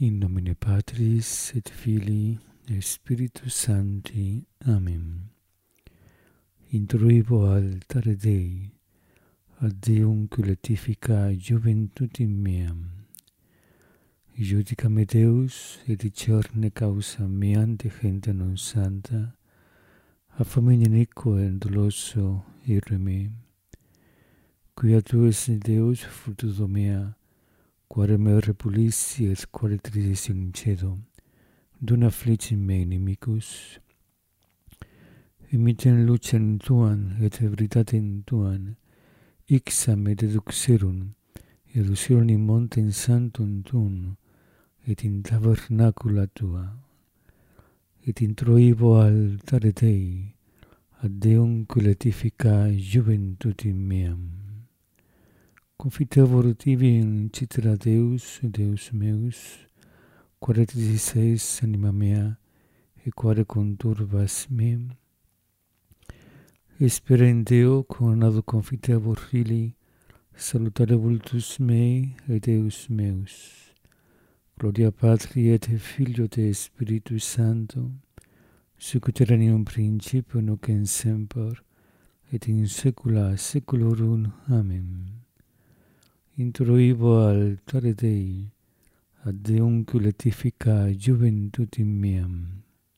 In nomine Patris et Filii et Spiritus Sancti. Amen. Intruibo altare Dei, ad Deum culetifica juventutem meam. Iudica-me Deus, et discerne causa meam de gente non santa, a famine iniquo et doloso ire me. Quia tu es Deus fructus mea, quare me repulissi et quare trisis in cedo, dona afflicit me inimicus. Imiten lucem tuam et veritatem tuam, ixam me deduxerum, et usirum in montem sanctum tuum, et in tabernacula tua. Et introibo altare Dei, ad Deum culetifica juventutem meam. Confitevor tibi in citra Deus, Deus meus, quare diseis anima mea, et quare conturbas me. Espera in Deo, coronado confitevor Filii, salutare vultus mei et Deus meus. Gloria Patri et Filio et Spiritus Sancto, sic ut erat in principio nunc et semper, et in saecula saeculorum. Amen. Introibo altare Dei, ad Deum culetifica juventutem meam.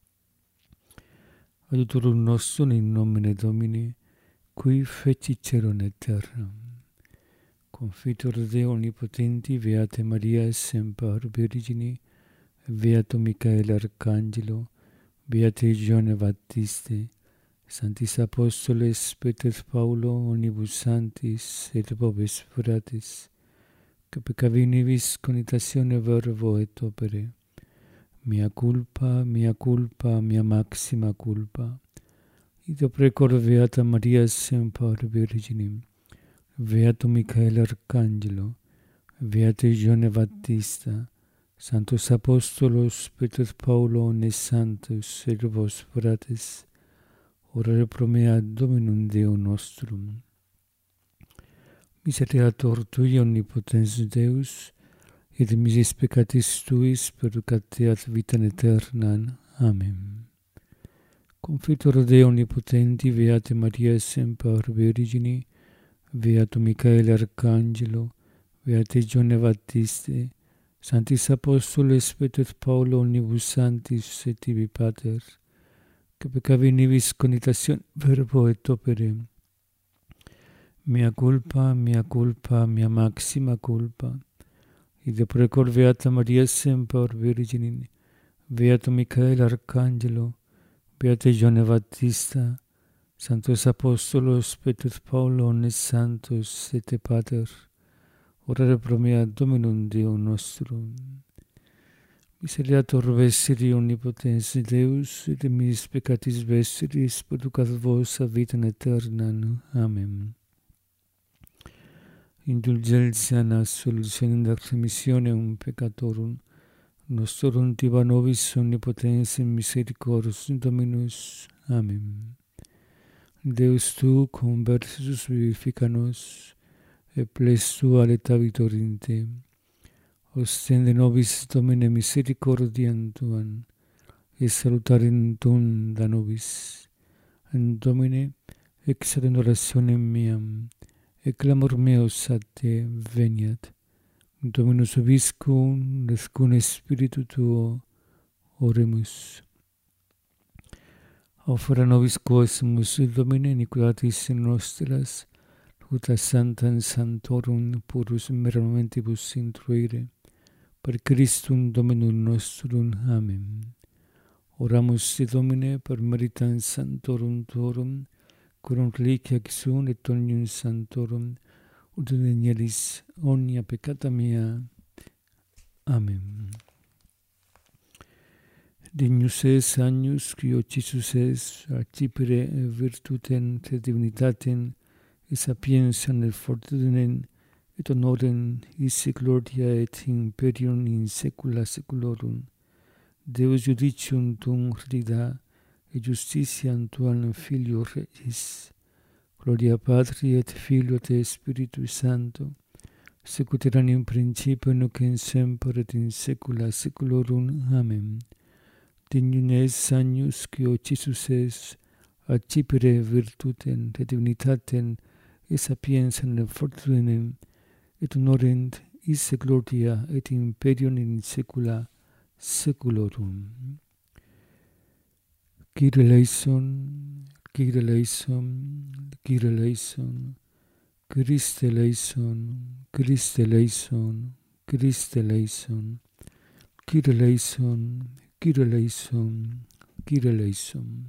Adiutorum nostrum in nomine Domini, qui fecit caelum et terram. Confitor Deo omnipotenti, Beate Maria semper Virgini, Beato Michael Arcangelo, Beate Johanne Baptiste, Sanctis Apostoles Peter Paulo, omnibus sanctis et popes fratres, que peccavi nibis conitatione verbo et opere. Mea culpa, mea maxima culpa. Id precor Beata Maria semper Virginim, Beato Michael Arcangelo, Beate Johanne Baptista, Sanctos Apostolos Peter Paulo, omnes santos et vos fratres, orare pro mea Dominum Deum nostrum. Misereatur Tui, omnipotens Deus, et misis peccatis Tuis perducateat vitam aeternam. Amen. Confitor Deo omnipotenti, Beate Maria semper Virgini, Beato Michael Arcangelo, Beate Johanne Baptiste, Sanctis Apostoles Peter Paulo, omnibus sanctis et tibi Pater, que peccavi nibis conitatione verbo et opere. Mea culpa, mea maxima culpa. Id precor Beata Maria semper Virginim, Beato Michael Arcangelo, Beate Johanne Baptista, Sanctos Apostolos Peter Paulo, omnes santos et te Pater, orare pro mea Dominum Deum nostrum. Misereatur vestri omnipotens Deus, et misis peccatis vestris perducat vos a vitam aeternam. Amen. Indulgentiam absolutionem et remissionem peccatorum nostrum tiba nobis omnipotens misericors Dominus. Amen. Deus tu conversus vivifica nos, et ples tua letavitor in te. Ostende nobis Domine misericordiam tuam, et salutarem tuum da nobis. And Domine, exaudendo orationem meam, et clamor meus ad te veniat. Dominus vobiscum, et cum Spiritu tuo, oremus. Offera nobis quoesumus, Domine, iniquitatis nostras, ut sanctam sanctorum purus momentibus intruire, per Christum Dominum nostrum. Amen. Oramus te Domine per meritam sanctorum tuorum, coram reliquia Jesum et omnium sanctorum, ut denielis omnia peccata mea. Amen. Dignus es agnus qui occisus es, accipere virtutem et divinitatem, et sapientiam et fortitunem, et honorem, isse gloria et imperium in saecula saeculorum. Deus judicium tuum redida, et justitiam tuam Filio regis. Gloria Patri et Filio et Spiritus Sancto, sicut erat in principio nunc in semper et in saecula saeculorum. Amen. Dignum es agnus qui Jesus es, accipere virtutem et divinitatem et sapientiam et fortunem et honorem isse gloria et imperium in saecula saeculorum. Kyrie eleison, Kyrie eleison, Kyrie eleison, Christe eleison, Christe eleison, Christe eleison, Kyrie eleison, Kyrie eleison, Kyrie eleison.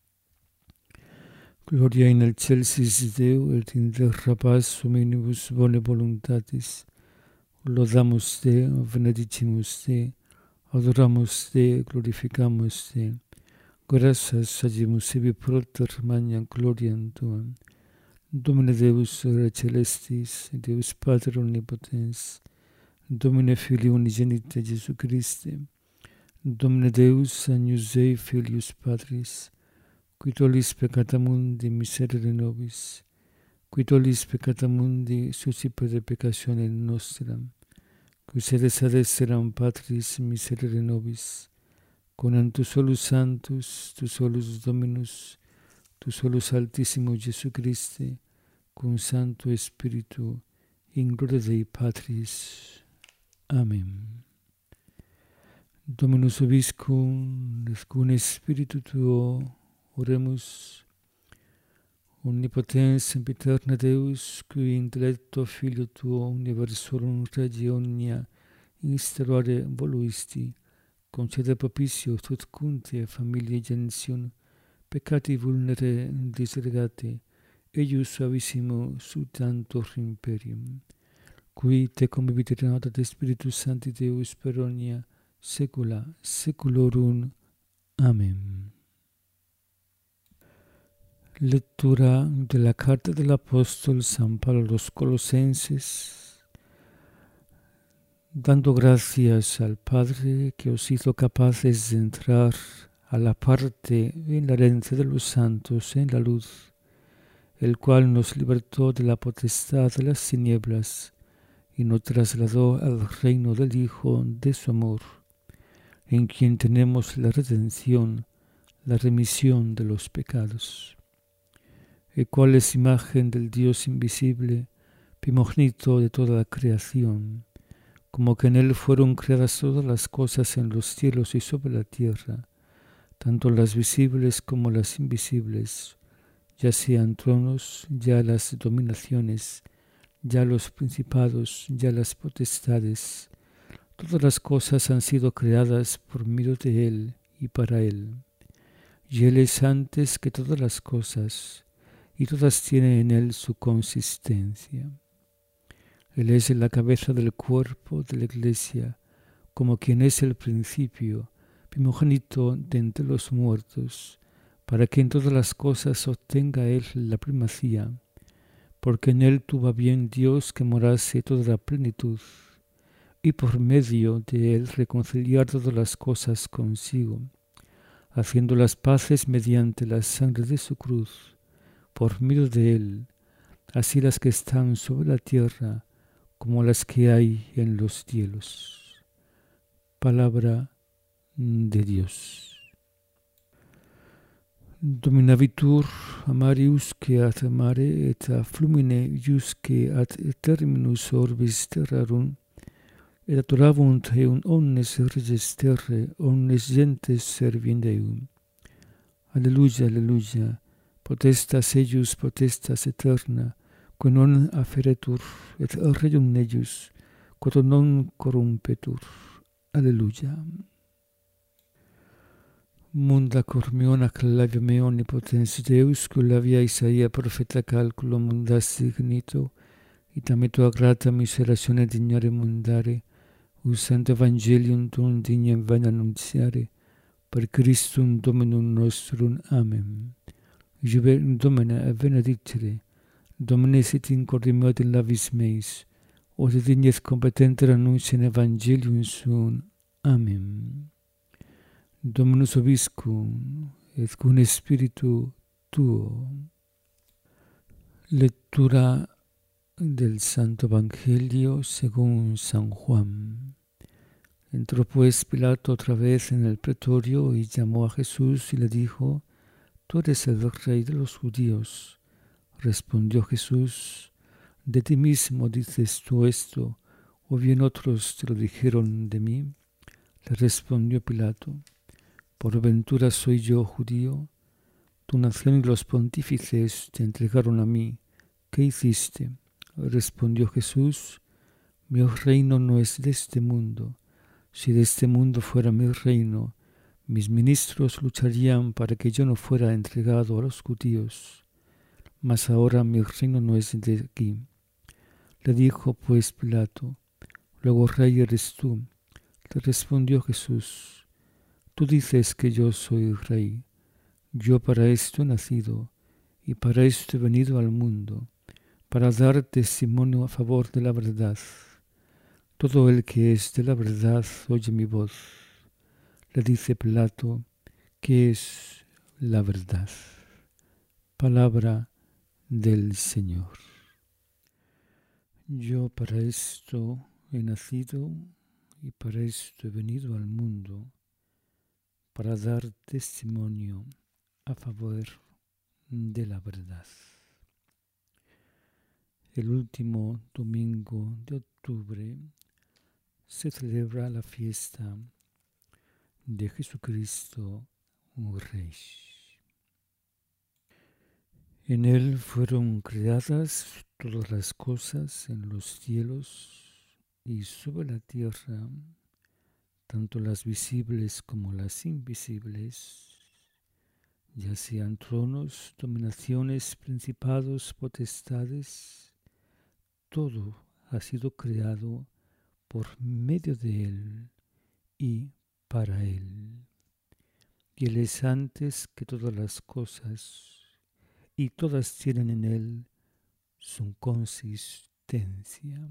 Gloria in excelsis Deo et in terra paz hominibus bone voluntatis. Lodamus Te, benedicimus Te, adoramus Te, glorificamus Te. Gratias agimus ibi proter magnam gloriam Tuam. Domine Deus Ora Celestis, Deus Pater Omnipotens, Domine Filii Unigenite Jesu Christe, Domine Deus Agnus Dei Filius Patris, qui tollis peccata mundi miserere nobis, qui tollis peccata mundi suscipere peccatione nostram, qui sedes ad esseram Patris miserere nobis, con tu solus Sanctus, tu solus Dominus, tu solus Altissimo Jesu Christe, cum Sancto Spiritu, in gloria Dei Patris. Amen. Dominus vobiscum, et cum Spiritu Tuo, oremus. Omnipotens sempiterna Deus, qui intellecto Filio Tuo universorum regi omnia instaurare voluisti, concede propicio tot cunte familiae gentium, peccati vulnere disregate, eius suavissimo sutantur imperium, qui te convivit renata de Spiritus Sancti Deus per omnia saecula saeculorum. Amen. Lectura de la carta del apóstol San Pablo a los Colosenses. Dando gracias al Padre que os hizo capaces de entrar a la parte en la herencia de los santos en la luz, el cual nos libertó de la potestad de las tinieblas y nos trasladó al reino del Hijo de su amor, en quien tenemos la redención, la remisión de los pecados, el cual es imagen del Dios invisible, primogénito de toda la creación, como que en él fueron creadas todas las cosas en los cielos y sobre la tierra, tanto las visibles como las invisibles, ya sean tronos, ya las dominaciones, ya los principados, ya las potestades. Todas las cosas han sido creadas por medio de él y para él. Y él es antes que todas las cosas, y todas tienen en él su consistencia. Él es la cabeza del cuerpo de la Iglesia, como quien es el principio, primogénito de entre los muertos, para que en todas las cosas obtenga él la primacía, porque en él tuvo a bien Dios que morase toda la plenitud, y por medio de él reconciliar todas las cosas consigo, haciendo las paces mediante la sangre de su cruz, por medio de él, así las que están sobre la tierra, como las que hay en los cielos. Palabra de Dios. Dominavitur amariusque ad mare et a flumine iusque ad terminus orbis terrarum, et adoravunt eum omnes reges terrae, omnes gentes servint eum. Alleluia, alleluia, potestas eius, potestas eterna, que non aferetur, et regium eius, quod non corrumpetur. Alleluia. Munda cor meon ac labia meo omnipotens Deus, que labia Isaia profeta calculo mundas signito, et ametua grata miseratione dignare mundare, usant evangelium tuum dignem vain annuntiare, per Christum Dominum nostrum. Amen. Juve Domine benedicere, Domine sit in corde meo in labis meis, od dignes competenter annuncien evangelium suum. Amen. Dominus vobiscum, et cum Spiritu Tuo. Lectura Del Santo Evangelio según San Juan. Entró pues Pilato otra vez en el pretorio y llamó a Jesús y le dijo: «Tú eres el rey de los judíos». Respondió Jesús: «¿De ti mismo dices tú esto, o bien otros te lo dijeron de mí?». Le respondió Pilato: «¿Por ventura soy yo judío? Tu nación y los pontífices te entregaron a mí. ¿Qué hiciste?». Respondió Jesús: «Mi reino no es de este mundo. Si de este mundo fuera mi reino, mis ministros lucharían para que yo no fuera entregado a los judíos. Mas ahora mi reino no es de aquí». Le dijo pues Pilato: «¿Luego rey eres tú?». Le respondió Jesús: «Tú dices que yo soy rey. Yo para esto he nacido, y para esto he venido al mundo, para dar testimonio a favor de la verdad. Todo el que es de la verdad oye mi voz». Le dice Pilato: «¿Qué es la verdad?». Palabra del Señor. Yo para esto he nacido y para esto he venido al mundo, para dar testimonio a favor de la verdad. El último domingo de octubre se celebra la fiesta de Jesucristo, un Rey. En él fueron creadas todas las cosas en los cielos y sobre la tierra, tanto las visibles como las invisibles, ya sean tronos, dominaciones, principados, potestades. Todo ha sido creado por medio de él y para él. Y él es antes que todas las cosas, y todas tienen en él su consistencia.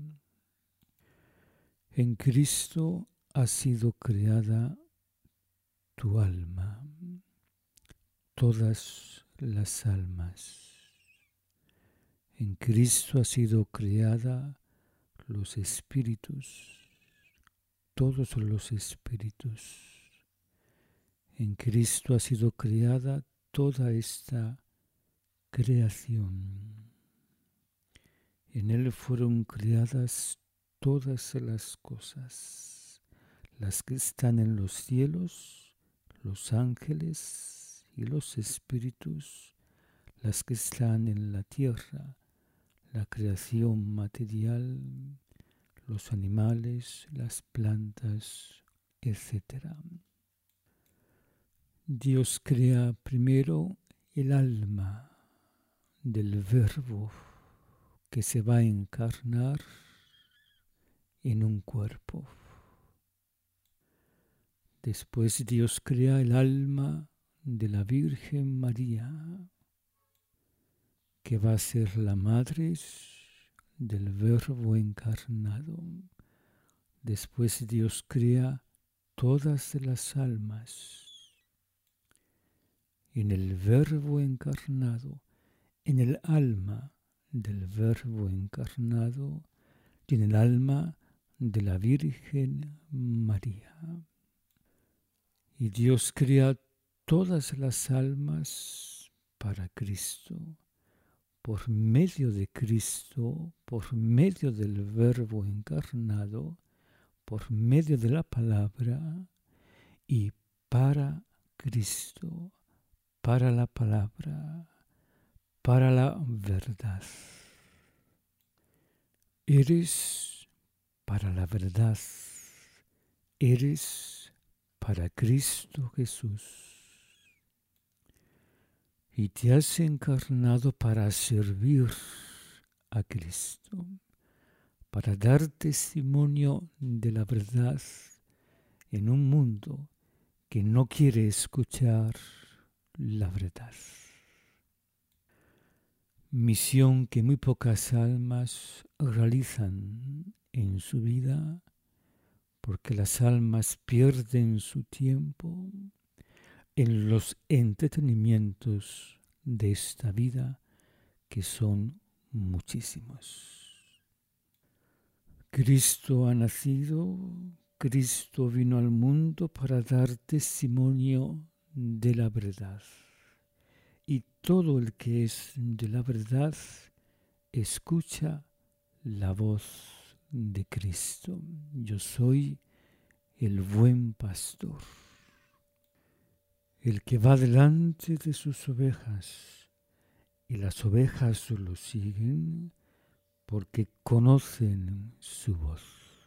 En Cristo ha sido creada tu alma, todas las almas. En Cristo ha sido creada los espíritus, todos los espíritus. En Cristo ha sido creada toda esta creación. En él fueron creadas todas las cosas, las que están en los cielos, los ángeles y los espíritus, las que están en la tierra, la creación material, los animales, las plantas, etc. Dios crea primero el alma del Verbo que se va a encarnar en un cuerpo. Después Dios crea el alma de la Virgen María, que va a ser la madre del Verbo encarnado. Después Dios crea todas las almas en el Verbo encarnado, en el alma del Verbo encarnado y en el alma de la Virgen María. Y Dios crea todas las almas para Cristo, por medio de Cristo, por medio del Verbo encarnado, por medio de la palabra y para Cristo, para la palabra, para la verdad. Eres para la verdad, eres para Cristo Jesús. Y te has encarnado para servir a Cristo, para dar testimonio de la verdad en un mundo que no quiere escuchar la verdad. Misión que muy pocas almas realizan en su vida, porque las almas pierden su tiempo en los entretenimientos de esta vida, que son muchísimos. Cristo ha nacido, Cristo vino al mundo para dar testimonio de la verdad. Y todo el que es de la verdad escucha la voz de Cristo. Yo soy el buen pastor, el que va delante de sus ovejas, y las ovejas lo siguen porque conocen su voz.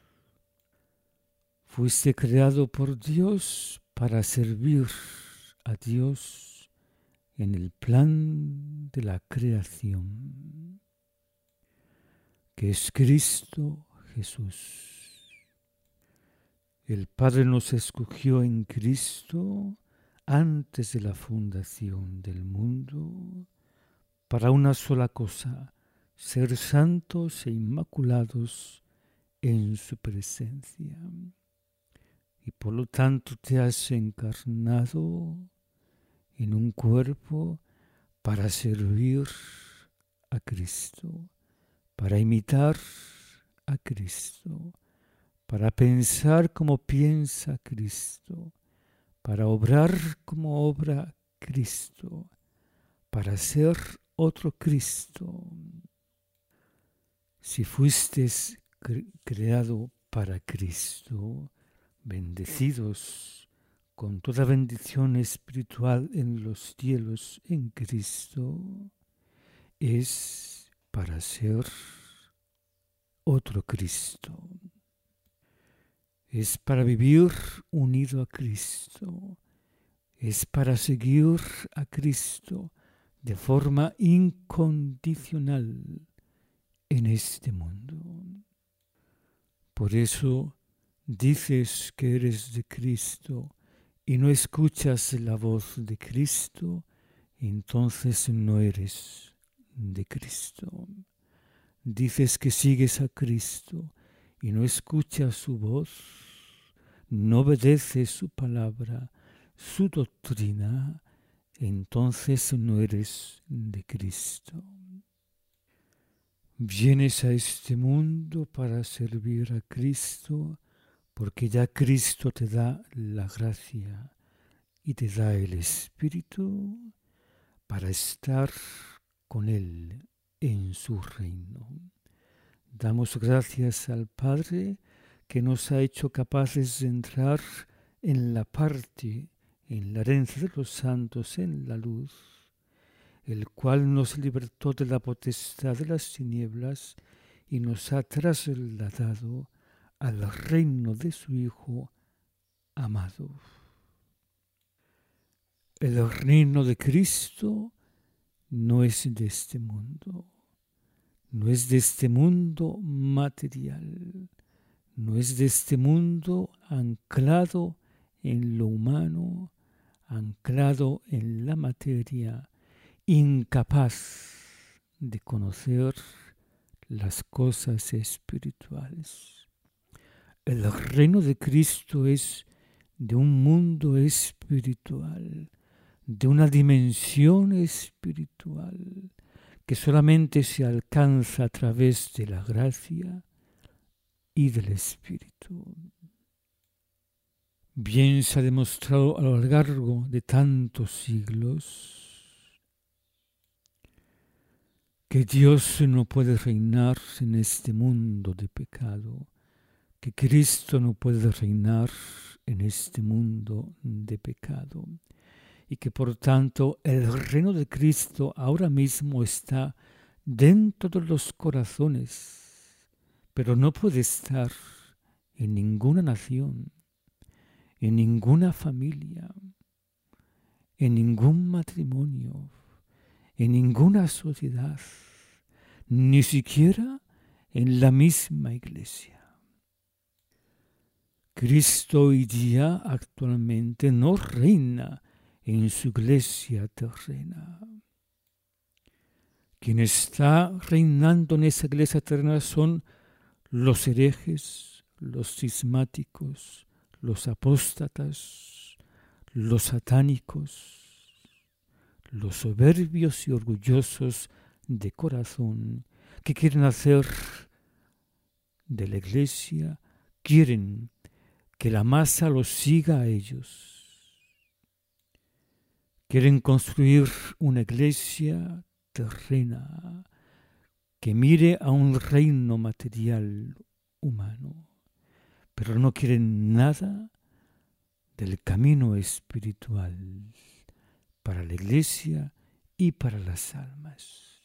Fuiste creado por Dios para servir a Dios en el plan de la creación, que es Cristo Jesús. El Padre nos escogió en Cristo antes de la fundación del mundo para una sola cosa: ser santos e inmaculados en su presencia. Y por lo tanto te has encarnado en un cuerpo para servir a Cristo, para imitar a Cristo, para pensar como piensa Cristo, para obrar como obra Cristo, para ser otro Cristo. Si fuisteis creado para Cristo, bendecidos con toda bendición espiritual en los cielos en Cristo, es para ser otro Cristo. Es para vivir unido a Cristo. Es para seguir a Cristo de forma incondicional en este mundo. Por eso dices que eres de Cristo y no escuchas la voz de Cristo, entonces no eres de Cristo. Dices que sigues a Cristo y no escuchas su voz, no obedeces su palabra, su doctrina, entonces no eres de Cristo. Vienes a este mundo para servir a Cristo, porque ya Cristo te da la gracia y te da el Espíritu para estar con Él en su reino. Damos gracias al Padre que nos ha hecho capaces de entrar en la parte, en la herencia de los santos, en la luz, el cual nos libertó de la potestad de las tinieblas y nos ha trasladado al reino de su Hijo amado. El reino de Cristo no es de este mundo, no es de este mundo material, no es de este mundo anclado en lo humano, anclado en la materia, incapaz de conocer las cosas espirituales. El reino de Cristo es de un mundo espiritual, de una dimensión espiritual que solamente se alcanza a través de la gracia y del Espíritu. Bien se ha demostrado a lo largo de tantos siglos que Dios no puede reinar en este mundo de pecado, que Cristo no puede reinar en este mundo de pecado, y que por tanto el reino de Cristo ahora mismo está dentro de los corazones, pero no puede estar en ninguna nación, en ninguna familia, en ningún matrimonio, en ninguna sociedad, ni siquiera en la misma iglesia. Cristo hoy día actualmente no reina en su iglesia terrena. Quien está reinando en esa iglesia terrena son los herejes, los cismáticos, los apóstatas, los satánicos, los soberbios y orgullosos de corazón que quieren hacer de la Iglesia quieren que la masa los siga a ellos. Quieren construir una iglesia terrena que mire a un reino material humano, pero no quieren nada del camino espiritual para la iglesia y para las almas.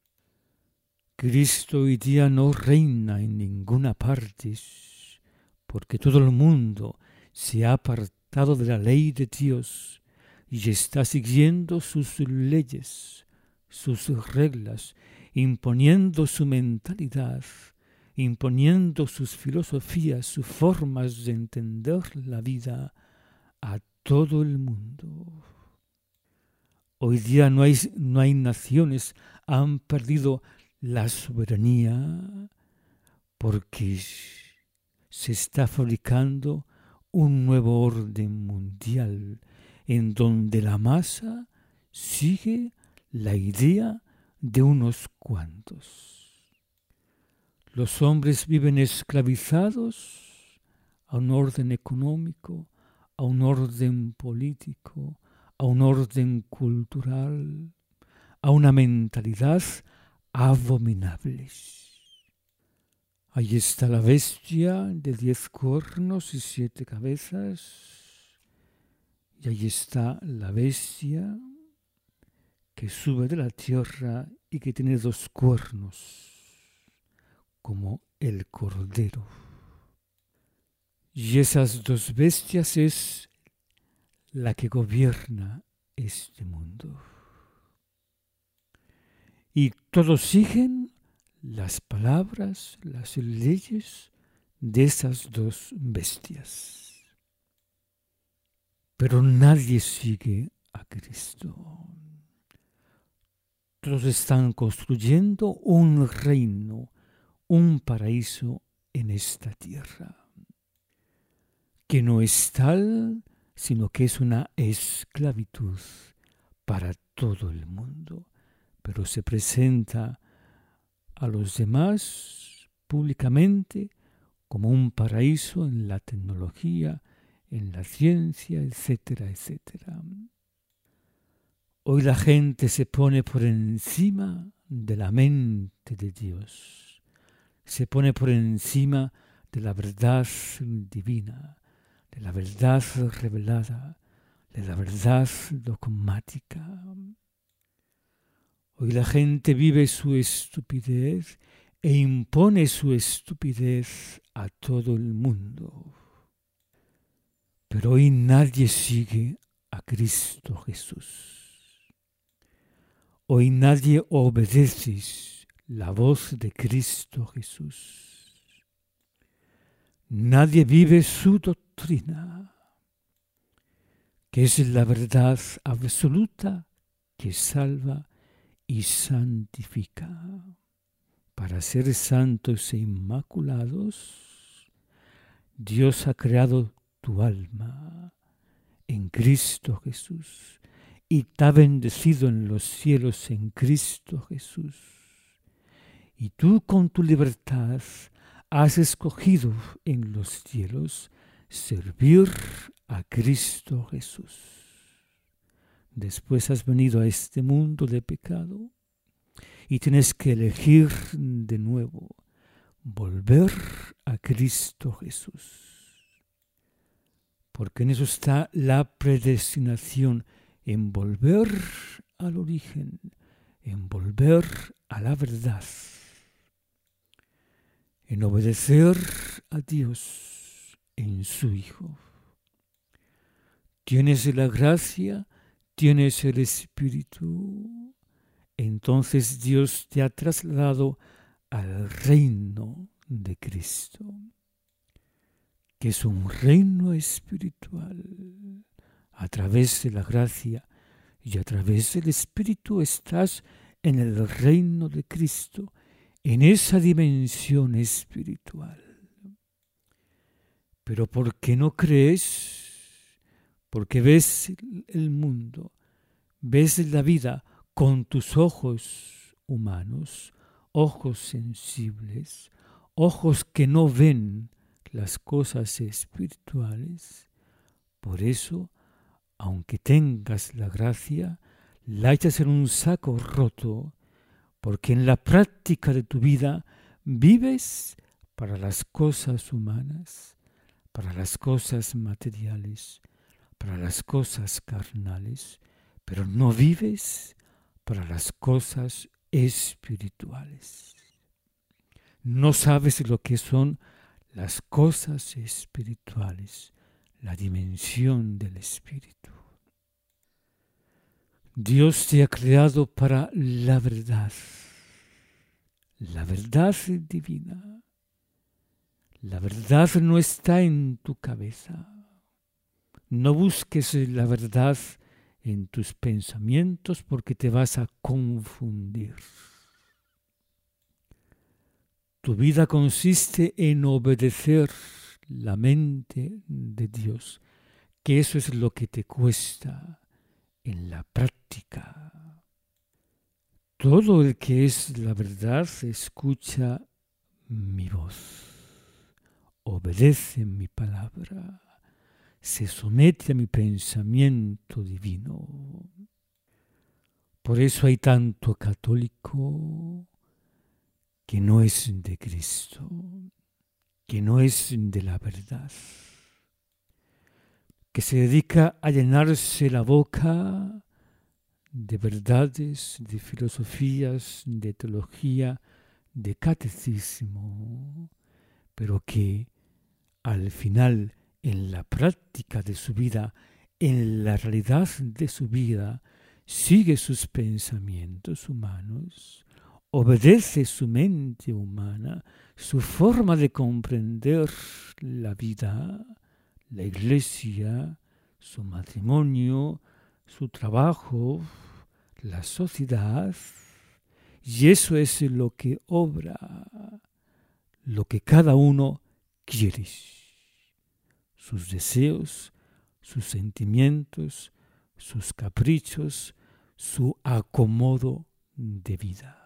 Cristo hoy día no reina en ninguna parte, porque todo el mundo se ha apartado de la ley de Dios y está siguiendo sus leyes, sus reglas, imponiendo su mentalidad, imponiendo sus filosofías, sus formas de entender la vida a todo el mundo. Hoy día no hay naciones, han perdido la soberanía porque se está fabricando un nuevo orden mundial en donde la masa sigue la idea de unos cuantos. Los hombres viven esclavizados a un orden económico, a un orden político, a un orden cultural, a una mentalidad abominable. Ahí está la bestia de 10 cuernos y 7 cabezas. Y ahí está la bestia que sube de la tierra y que tiene 2 cuernos, como el cordero. Y esas 2 bestias es la que gobierna este mundo. Y todos siguen las palabras, las leyes de esas 2 bestias. Pero nadie sigue a Cristo. Todos están construyendo un reino, un paraíso en esta tierra, que no es tal, sino que es una esclavitud para todo el mundo, pero se presenta a los demás públicamente como un paraíso en la tecnología, en la ciencia, etcétera, etcétera. Hoy la gente se pone por encima de la mente de Dios, se pone por encima de la verdad divina, de la verdad revelada, de la verdad dogmática. Hoy la gente vive su estupidez e impone su estupidez a todo el mundo. Pero hoy nadie sigue a Cristo Jesús. Hoy nadie obedece la voz de Cristo Jesús. Nadie vive su doctrina, que es la verdad absoluta que salva y santifica. Para ser santos e inmaculados, Dios ha creado tu alma en Cristo Jesús y te ha bendecido en los cielos en Cristo Jesús. Y tú con tu libertad has escogido en los cielos servir a Cristo Jesús. Después has venido a este mundo de pecado y tienes que elegir de nuevo, volver a Cristo Jesús. Porque en eso está la predestinación, en volver al origen, en volver a la verdad, en obedecer a Dios en su Hijo. Tienes la gracia, tienes el Espíritu, entonces Dios te ha trasladado al reino de Cristo, que es un reino espiritual. A través de la gracia y a través del Espíritu estás en el reino de Cristo, en esa dimensión espiritual. Pero ¿por qué no crees? Porque ves el mundo, ves la vida con tus ojos humanos, ojos sensibles, ojos que no ven las cosas espirituales. Por eso, aunque tengas la gracia, la echas en un saco roto, porque en la práctica de tu vida vives para las cosas humanas, para las cosas materiales, para las cosas carnales, pero no vives para las cosas espirituales. No sabes lo que son las cosas espirituales, la dimensión del espíritu. Dios te ha creado para la verdad divina. La verdad no está en tu cabeza. No busques la verdad en tus pensamientos porque te vas a confundir. Tu vida consiste en obedecer la mente de Dios, que eso es lo que te cuesta en la práctica. Todo el que es la verdad escucha mi voz, obedece mi palabra, se somete a mi pensamiento divino. Por eso hay tanto católico que no es de Cristo, que no es de la verdad, que se dedica a llenarse la boca de verdades, de filosofías, de teología, de catecismo, pero que al final, en la práctica de su vida, en la realidad de su vida, sigue sus pensamientos humanos, obedece su mente humana, su forma de comprender la vida, la iglesia, su matrimonio, su trabajo, la sociedad, y eso es lo que obra, lo que cada uno quiere, sus deseos, sus sentimientos, sus caprichos, su acomodo de vida.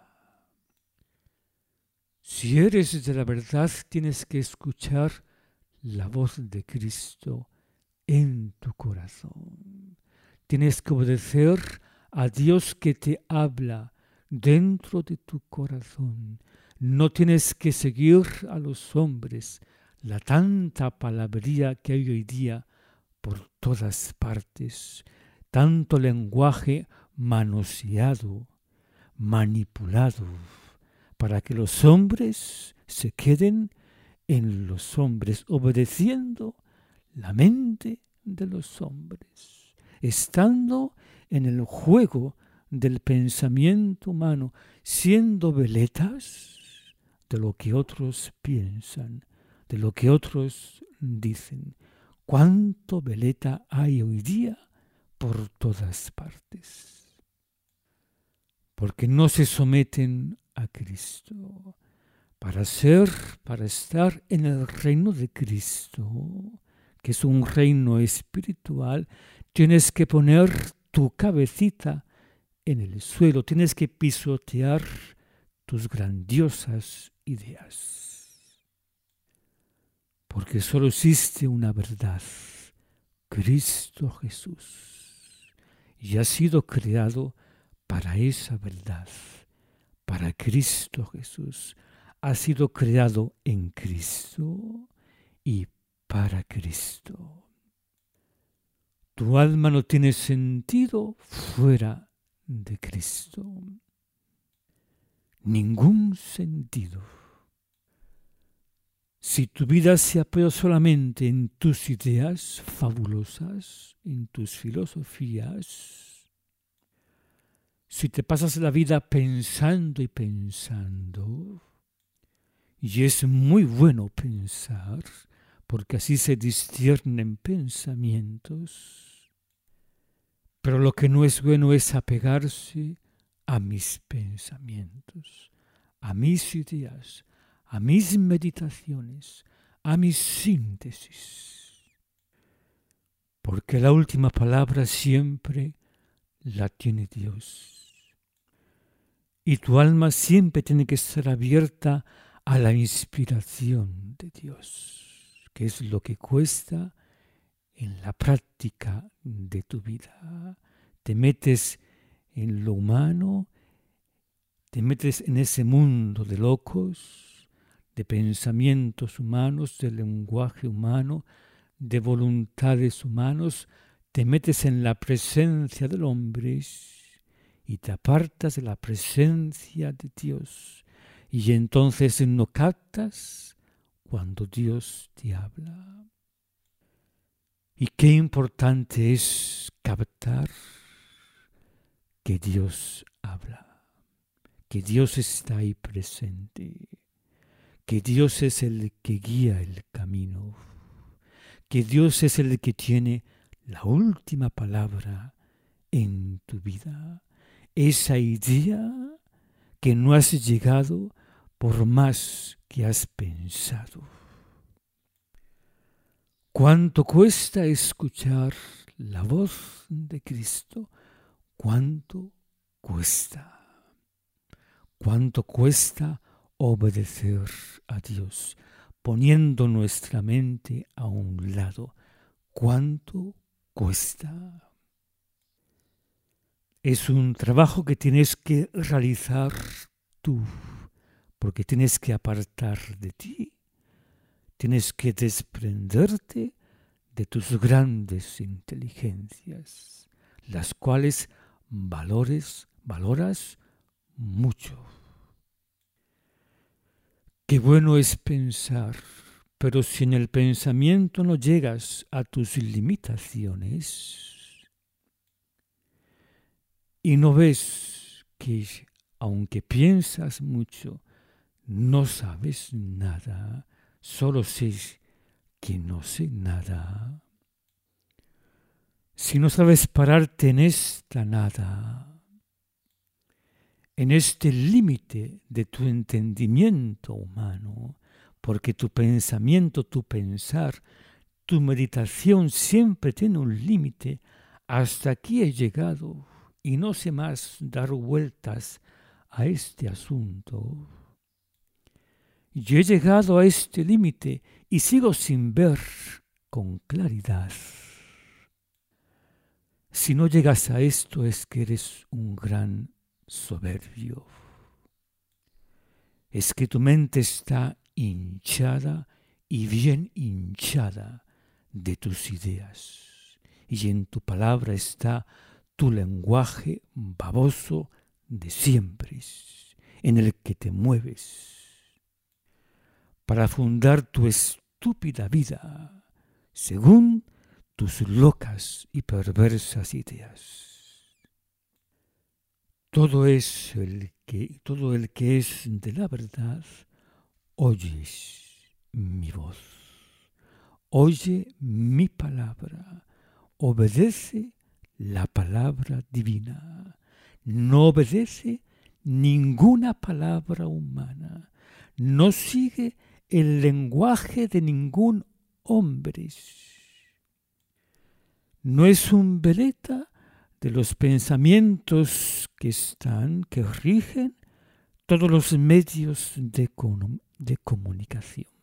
Si eres de la verdad, tienes que escuchar la voz de Cristo en tu corazón. Tienes que obedecer a Dios que te habla dentro de tu corazón. No tienes que seguir a los hombres, la tanta palabrería que hay hoy día por todas partes, tanto lenguaje manoseado, manipulado, para que los hombres se queden en los hombres, obedeciendo la mente de los hombres, estando en el juego del pensamiento humano, siendo veletas de lo que otros piensan, de lo que otros dicen. ¿Cuánto veleta hay hoy día por todas partes? Porque no se someten a Cristo. Para estar en el reino de Cristo, que es un reino espiritual, tienes que poner tu cabecita en el suelo, tienes que pisotear tus grandiosas ideas. Porque solo existe una verdad, Cristo Jesús, y has sido creado para esa verdad, para Cristo Jesús. Has sido creado en Cristo y para Cristo. Tu alma no tiene sentido fuera de Cristo. Ningún sentido. Si tu vida se apoya solamente en tus ideas fabulosas, en tus filosofías, si te pasas la vida pensando y pensando, y es muy bueno pensar, porque así se disciernen pensamientos, pero lo que no es bueno es apegarse a mis pensamientos, a mis ideas, a mis meditaciones, a mis síntesis. Porque la última palabra siempre la tiene Dios. Y tu alma siempre tiene que estar abierta a la inspiración de Dios, que es lo que cuesta en la práctica de tu vida. Te metes en lo humano, te metes en ese mundo de locos, de pensamientos humanos, de lenguaje humano, de voluntades humanos, te metes en la presencia del hombre y te apartas de la presencia de Dios. Y entonces no captas cuando Dios te habla. Y qué importante es captar que Dios habla, que Dios está ahí presente, que Dios es el que guía el camino, que Dios es el que tiene la última palabra en tu vida. Esa idea que no has llegado por más que has pensado. ¿Cuánto cuesta escuchar la voz de Cristo? ¿Cuánto cuesta? ¿Cuánto cuesta obedecer a Dios, poniendo nuestra mente a un lado? ¿Cuánto cuesta? Es un trabajo que tienes que realizar tú, porque tienes que apartar de ti, tienes que desprenderte de tus grandes inteligencias, las cuales valoras mucho. Qué bueno es pensar, pero si en el pensamiento no llegas a tus limitaciones y no ves que, aunque piensas mucho, no sabes nada, solo sé que no sé nada. Si no sabes pararte en esta nada, en este límite de tu entendimiento humano, porque tu pensamiento, tu pensar, tu meditación siempre tiene un límite. Hasta aquí he llegado y no sé más dar vueltas a este asunto. Yo he llegado a este límite y sigo sin ver con claridad. Si no llegas a esto es que eres un gran soberbio. Es que tu mente está hinchada y bien hinchada de tus ideas. Y en tu palabra está tu lenguaje baboso de siempre, en el que te mueves para fundar tu estúpida vida según tus locas y perversas ideas. Todo el que es de la verdad, oyes mi voz, oye mi palabra, obedece la palabra divina, no obedece ninguna palabra humana, no sigue el lenguaje de ningún hombre. No es un veleta de los pensamientos que rigen todos los medios de comunicación.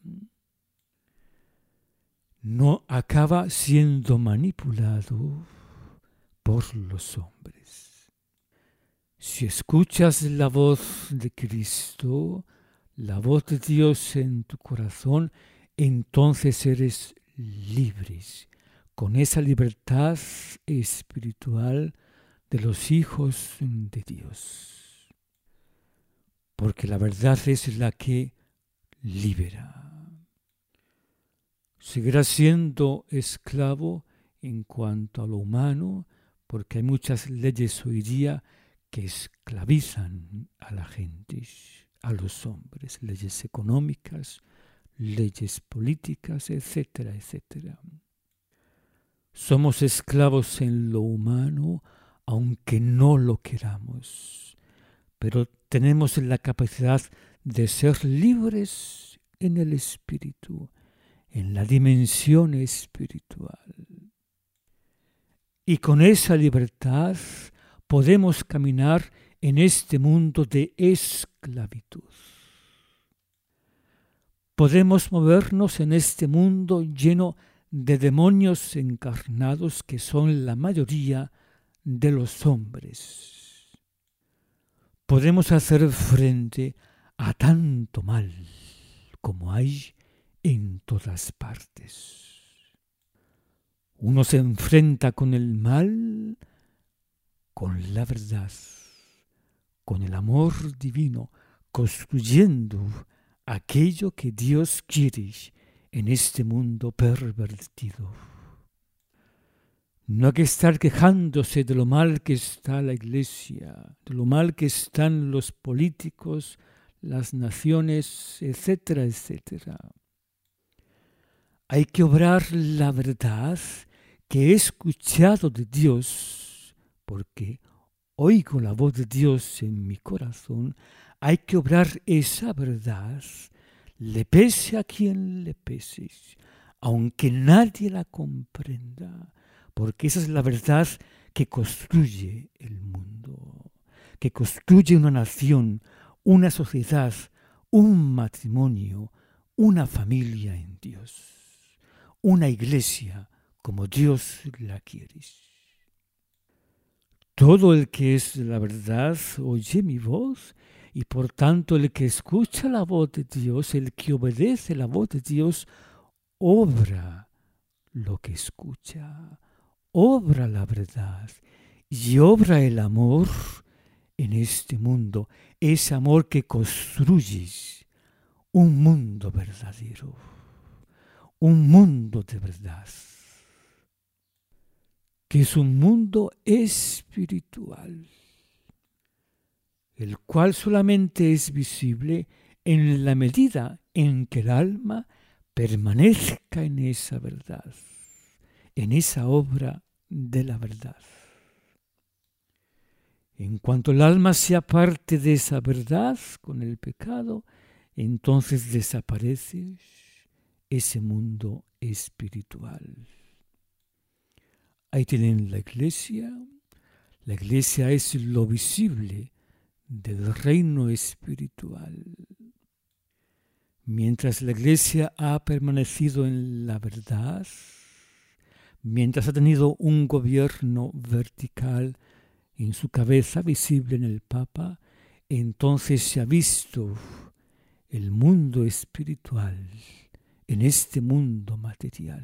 No acaba siendo manipulado por los hombres. Si escuchas la voz de Cristo, la voz de Dios en tu corazón, entonces eres libre, con esa libertad espiritual de los hijos de Dios. Porque la verdad es la que libera. Seguirás siendo esclavo en cuanto a lo humano, porque hay muchas leyes hoy día que esclavizan a la gente, a los hombres, leyes económicas, leyes políticas, etcétera, etcétera. Somos esclavos en lo humano, aunque no lo queramos, pero tenemos la capacidad de ser libres en el espíritu, en la dimensión espiritual. Y con esa libertad podemos caminar en este mundo de esclavitud. podemos movernos en este mundo lleno de demonios encarnados que son la mayoría de los hombres. Podemos hacer frente a tanto mal como hay en todas partes. Uno se enfrenta con el mal, con la verdad, con el amor divino, construyendo aquello que Dios quiere en este mundo pervertido. No hay que estar quejándose de lo mal que está la iglesia, de lo mal que están los políticos, las naciones, etcétera, etcétera. Hay que obrar la verdad que he escuchado de Dios, porque oigo la voz de Dios en mi corazón. Hay que obrar esa verdad, le pese a quien le pese, aunque nadie la comprenda, porque esa es la verdad que construye el mundo, que construye una nación, una sociedad, un matrimonio, una familia en Dios, una iglesia como Dios la quiere. Todo el que es de la verdad oye mi voz, y por tanto el que escucha la voz de Dios, el que obedece la voz de Dios, obra lo que escucha, obra la verdad y obra el amor en este mundo, ese amor que construye un mundo verdadero, un mundo de verdad, que es un mundo espiritual, el cual solamente es visible en la medida en que el alma permanezca en esa verdad, en esa obra de la verdad. En cuanto el alma se aparte de esa verdad con el pecado, entonces desaparece ese mundo espiritual. Ahí tienen la iglesia. La iglesia es lo visible del reino espiritual. Mientras la iglesia ha permanecido en la verdad, mientras ha tenido un gobierno vertical en su cabeza visible en el Papa, entonces se ha visto el mundo espiritual en este mundo material.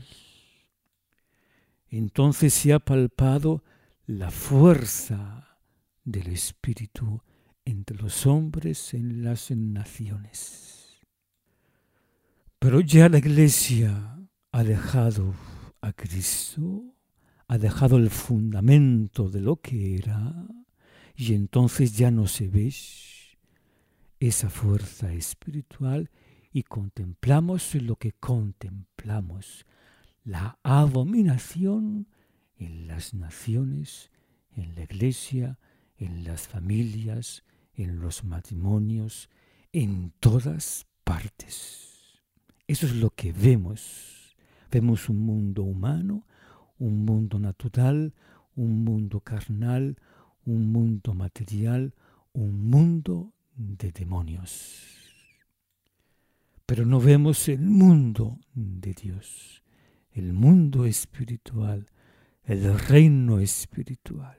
Entonces se ha palpado la fuerza del Espíritu entre los hombres en las naciones. Pero ya la Iglesia ha dejado a Cristo, ha dejado el fundamento de lo que era, y entonces ya no se ve esa fuerza espiritual y contemplamos lo que contemplamos, la abominación en las naciones, en la iglesia, en las familias, en los matrimonios, en todas partes. Eso es lo que vemos. Vemos un mundo humano, un mundo natural, un mundo carnal, un mundo material, un mundo de demonios. Pero no vemos el mundo de Dios, el mundo espiritual, el reino espiritual.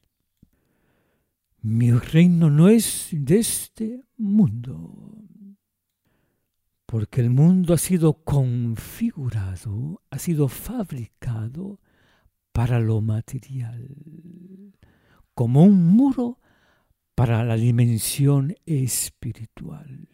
Mi reino no es de este mundo, porque el mundo ha sido configurado, ha sido fabricado para lo material, como un muro para la dimensión espiritual.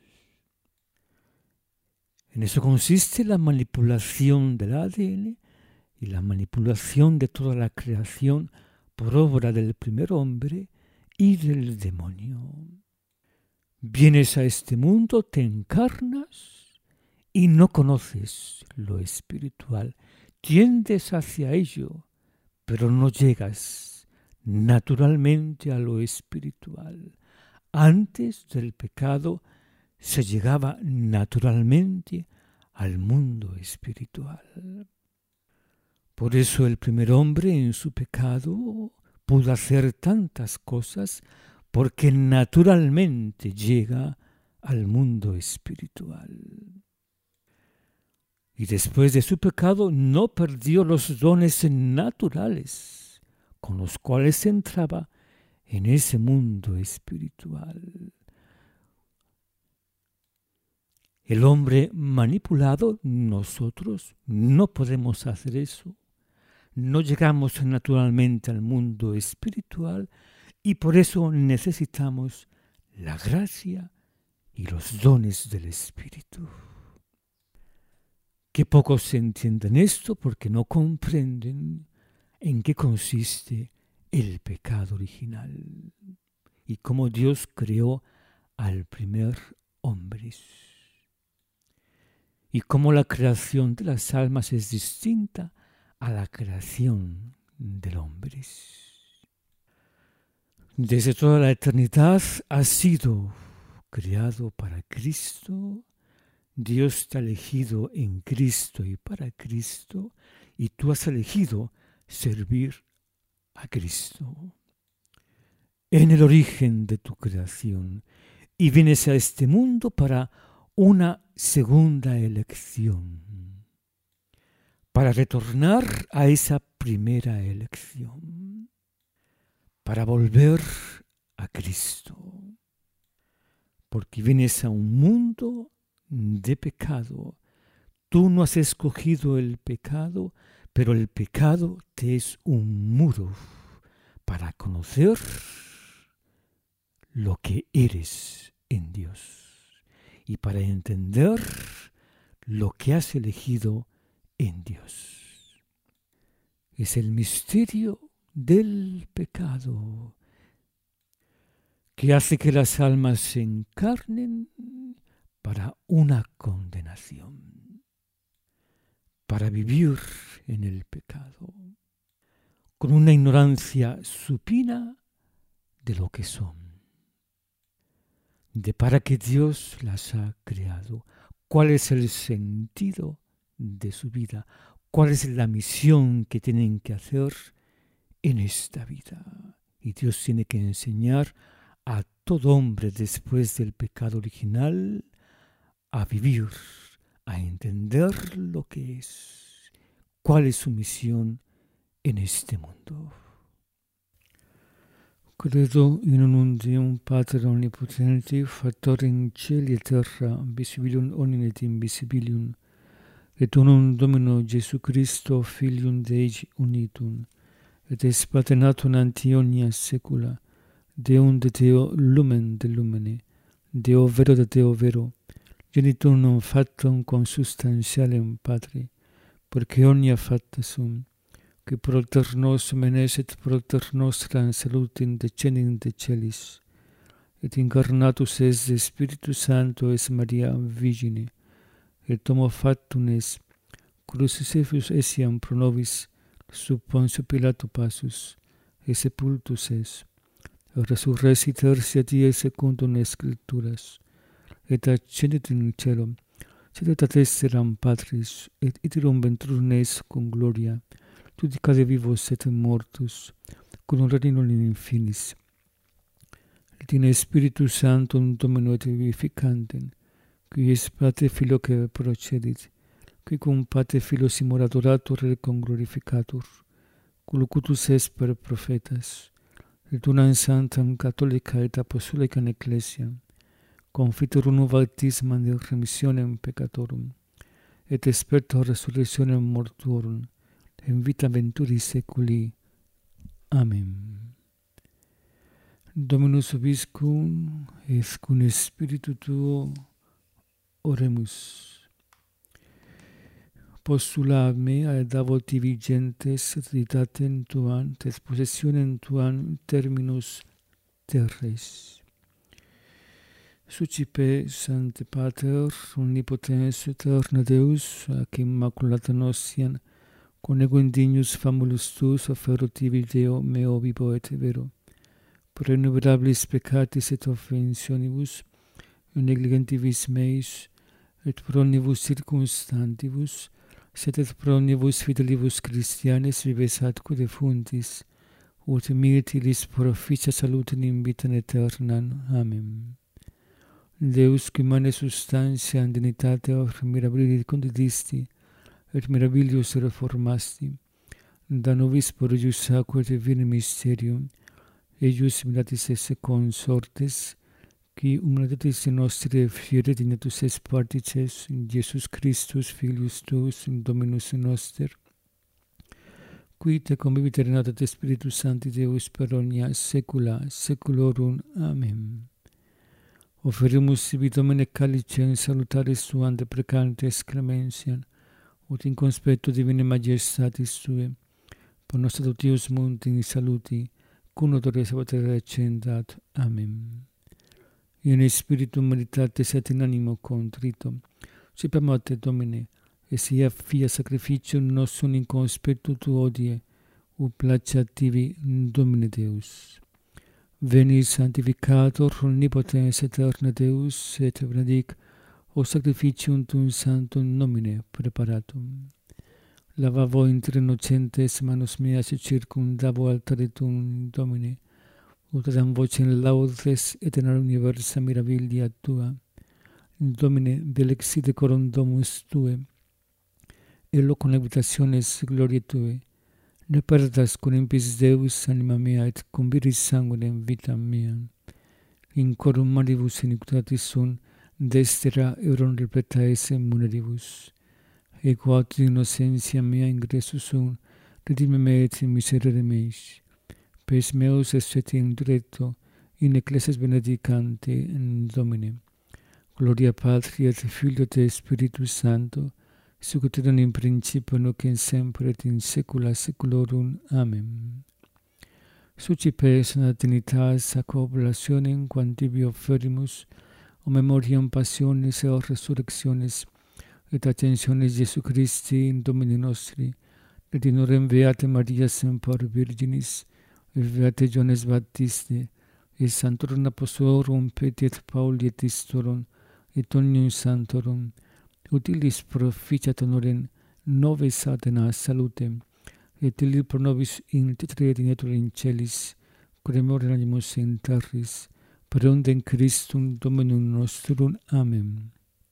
En eso consiste la manipulación del ADN y la manipulación de toda la creación por obra del primer hombre y del demonio. Vienes a este mundo, te encarnas y no conoces lo espiritual. Tiendes hacia ello, pero no llegas naturalmente a lo espiritual. Antes del pecado se llegaba naturalmente al mundo espiritual. Por eso el primer hombre en su pecado pudo hacer tantas cosas, porque naturalmente llega al mundo espiritual. y después de su pecado no perdió los dones naturales con los cuales entraba en ese mundo espiritual. El hombre manipulado, nosotros no podemos hacer eso. No llegamos naturalmente al mundo espiritual y por eso necesitamos la gracia y los dones del Espíritu. Que pocos entienden esto porque no comprenden en qué consiste el pecado original y cómo Dios creó al primer hombre. Y cómo la creación de las almas es distinta a la creación del hombre. Desde toda la eternidad ha sido creado para Cristo. Dios te ha elegido en Cristo y para Cristo, y tú has elegido servir a Cristo. En el origen de tu creación, y vienes a este mundo para una segunda elección, para retornar a esa primera elección, para volver a Cristo, porque vienes a un mundo de pecado. Tú no has escogido el pecado, pero el pecado te es un muro para conocer lo que eres en Dios y para entender lo que has elegido en Dios. Es el misterio del pecado que hace que las almas se encarnen para una condenación, para vivir en el pecado, con una ignorancia supina de lo que son, de para qué Dios las ha creado, cuál es el sentido de su vida, cuál es la misión que tienen que hacer en esta vida. Y Dios tiene que enseñar a todo hombre después del pecado original a vivir, a entender lo que es, cuál es su misión en este mundo. Credo in unum Deum Pater Omnipotenti, Factor in Caeli et Terra, visibilium omnium et invisibilium, et unum Domino Jesu Christo, Filium Dei unitum, et spatenatum ante omnia saecula, Deum de Deo lumen de lumene, Deo vero de Deo vero, genitum non factum consubstantialem Patri, porque omnia facta sum, que propter nos menes et propter nostram salutim decenim de celis, et incarnatus es de Spiritus Sancto es Maria Virgine, et homo factum es crucifixus essiam pro nobis sub Pontio Pilato passus, et sepultus es, et resurrexit tertia die secundum Scripturas, et ascendit in caelum, sedet ad exteram Patris, et iterum ventrum es cum gloria, judicare vivos et mortus, cum regnum in infinis, et in Spiritus Sanctum Domino et vivificantem, qui es Pater Filio que procedit, qui cum Pater Filio simul adorator et cum glorificator, cum locutus est per prophetas, et unam sanctam catholica et apostolicam ecclesiam, confitur unum baptismam de remissionem peccatorum, et experto resurrectionem mortuorum, in vita venturi seculi. Amen. Dominus vobiscum, et cum spiritu tuo, oremus. Postula me ad avoti vigentes realitatem tuam, et possessionem tuam terminus terres. Sucipe, Sancte Pater, omnipotens eterna Deus, ac immaculata nostiam, conego indignus famulus tuus offerutivi Deo meo vivo et vero, pro innumerabilis peccatis et offensionibus, negligentibus meis, et pro omnibus circumstantibus, sed et pro omnibus fidelibus Christianis vives atque defuntis, ut mirtilis proficia salutem in vitam aeternam. Amen. Deus, qui mane substantia and dignitate mirabilis condidisti, et meraviglios reformasti, da nobis prodjus aqua divine mysterium, eius miratis esse consortes, qui humanitatis nostri fieret dignatus es partices in Jesus Christus, Filius tuus, in Dominus noster, qui te convivit et Spiritus Sancti Deus per omnia saecula saeculorum. Amen. Oferimus sibi Domine calicem salutaris tuam deprecantes clemensiam, ut in conspecto divine majestatis Tue, per nos adoptius mundi in saluti, cum odore sabatere recendat. Amen. In spiritum meditatis et in animo contrito, suppliamo a Te, Domine, et sia fia sacrificium nostrum in conspectu Tu odie, ut placeat tibi, Domine Deus. Veni sanctificator omnipotens aeterna Deus, et benedic o sacrificium Tuum sanctum nomine preparatum. Lavavo inter innocentes manos meas et circumdavo altare Tuum, Domine, ut dam vocem laudes et in universa miravilia Tua. Domine, delexite corum domus Tue, e locum habitationes gloriae Tue. Ne perdas cum impis Deus anima mea et cum viris sanguinem vitam meam. In corum maribus iniquitatis sunt, destera euron repleta esse muneribus. E quod innocentia mea ingressus sunt, redime me et in miserere meis. Pes meus est in directo, in ecclesias benedicante in Domine. Gloria Patri et Filio et Spiritus Sancto, sic ut erat in principio nunc in semper et in saecula saeculorum. Amen. Sucipe Sancta Trinitas ac oblationem quam tibi offerimus, o memoriam passionis et resurrectionis et ascensionis Iesu Christi in Domini nostri, et in orem Beate Maria semper Virginis, et Beate Johannes Baptiste, et Sanctorum Apostolorum Petri et Pauli et Istorum, et omnium sanctorum, ut illis proficiat honorem nove satana salutem, et illis pro nobis intercedere in celis, cremore animos in terris, per ondem Christum Dominum nostrum. Amen.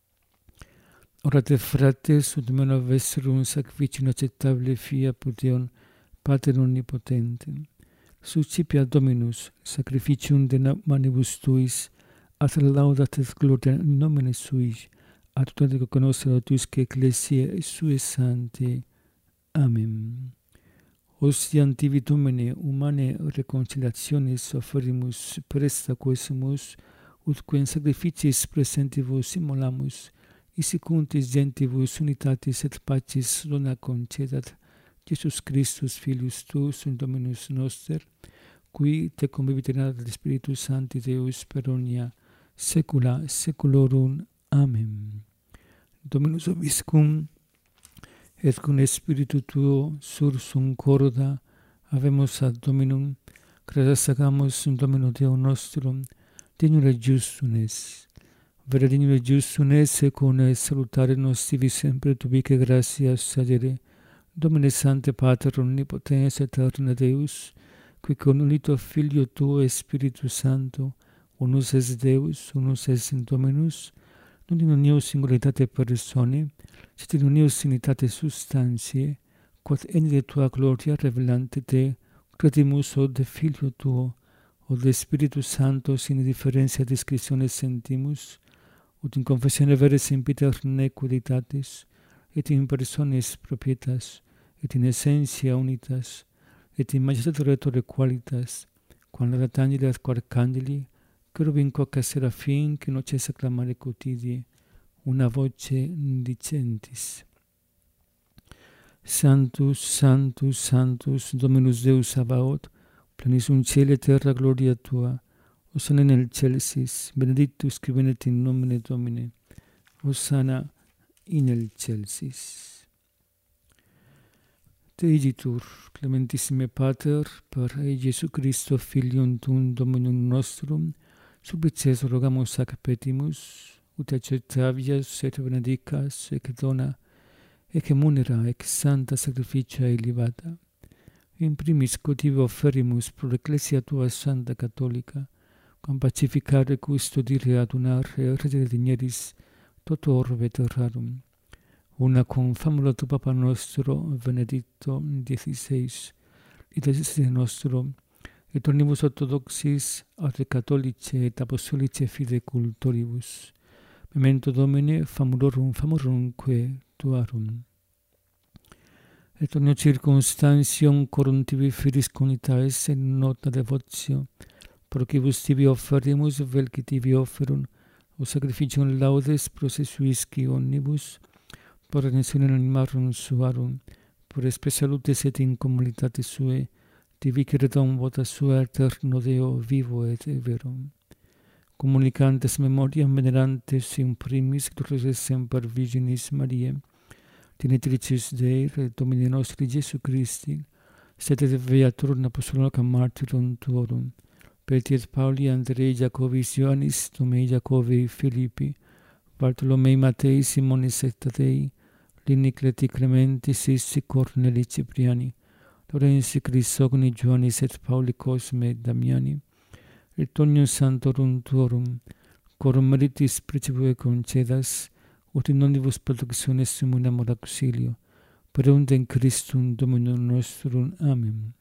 Orate fratres, ut mena vestrum sacrificium acceptabile fiat Deum Pater omnipotentem. Suscipia Dominus sacrificium de manibus Tuis, ad laudat et gloria in nomine Sui, ad totum conoscere Tuisque ecclesiae Suae sanctae. Amen. Ostiam tibi Domine humanae reconciliationis offerimus presta quesumus, ut quem sacrificiis presentibus immolamus, isicuntis gentibus unitatis et pacis dona concedat Jesus Christus Filius Tuus in Dominus noster, qui te convivit et Spiritus Sancti Deus per omnia saecula saeculorum. Amen. Dominus vobiscum, et cum Spiritu Tuo sursum corda, habemus ad Dominum, credas agamus in Domino Deo nostrum, dignum et justum es. Vere dignum et justum es, secum salutare nos tibi sempre tubique gratias sagere, Domine Sancte Pater omnipotens aeterna Deus, qui con unito Filio Tuo Spiritus Sancto, unus es Deus, unus es in Dominus, non in unio singularitate personae, sed in unio unitate substantiae, quod enim Tua gloria revelante Te, credimus od Filio Tuo, od Spiritus Sancto in differentia discretionis sentimus, ut in confessione vere sempiter nequiditatis, et in personis propietas, et in essentia unitas, et in majestate retore qualitas, quam laudat angeli et arcangeli, cherubim quoque seraphim, que noces acclamare quotidie, una voce dicentis. Sanctus, Sanctus, Sanctus, Dominus Deus Sabaoth, plenus cieli et terra gloria Tua, Hosanna in excelsis, benedictus qui venet in nomine Domini, Hosanna in excelsis. Te igitur, clementissime Pater, per Iesu Christo Filium Tuum Dominum nostrum, supplices rogamus ac petimus, ut acceptavias et benedicas, ec dona, ec munera, ec santa sacrificia elevata. In primis cotivo offerimus pro Ecclesia Tua Santa Catholica, quam pacificare, custodire, adunare, redire digneris, toto orbe terrarum. una con famulato Papa nostro Benedicto XVI, et nostro, et omnibus orthodoxis, et catholici, et apostolici fide cultoribus. Memento Domine, famorumque tuarum. Et omnia circumstantium corum tibi firis conitaes in nota devotio, procibus tibi offerimus, velci tibi offerum, o sacrificium laudes processuisci omnibus, por redentionem animarum suarum, por spes salutes et in communitate suae, tibi credam vota sua eterno Deo vivo et verum. Communicantes memoriam venerantes in primis gloriae semper Virginis Mariae, Tenetricis Dei, Domini nostri Jesu Christi, sed et Beaturum apostolorum martyrum tuorum, Petri et Pauli, Andrei, Jacobi, Ioannis, Tomei, Jacobi, Filippi, Bartolomei, Matei, Simonis et Tadei, Lini, Cleti, Clementi, Sissi, Corneli, Cipriani, Lorenzi, Crisogni, Ioannis et Pauli, Cosme, Damiani, et omnium santorum tuorum, corum meritis principue concedas, ut in omnibus perductiones sumum amor auxilio, per undem Christum Dominum nostrum. Amen.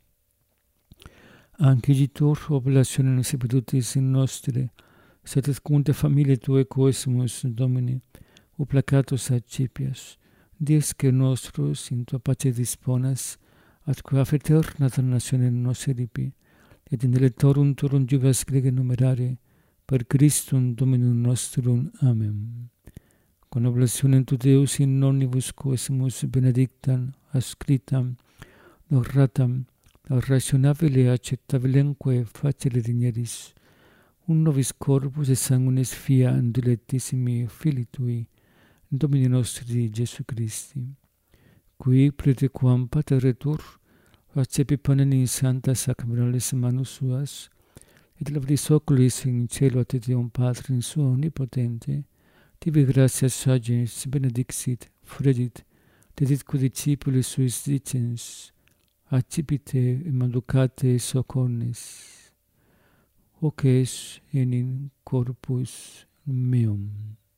Anciditur oblationem sepetutis in nostre, sed et cunte familiae Tuae coesimus, Domine, o placatus accipias, diesque nostros in Tua pace disponas, atque af aeterna damnationem nos eripi, et in electorum tuorum jubas grege numerare, per Christum Dominum nostrum. Amen. Con oblationem tu Deus in omnibus coesimus benedictam, ascritam, oratam, rationabile acceptabilemque facile digneris, un nobis corpus et sanguinis fia dilectissimi Filii Tui, Domini nostri Jesu Christi, qui praetequam pateretur, accepi panem in santa sacramentales manus suas, et labris oculis in cielo ad Deum Patrim suo omnipotente, tibi gratias sagens benedixit, fredit, deditque discipulis suis dicens, accipite et manducate socornes, hoc es in corpus meum.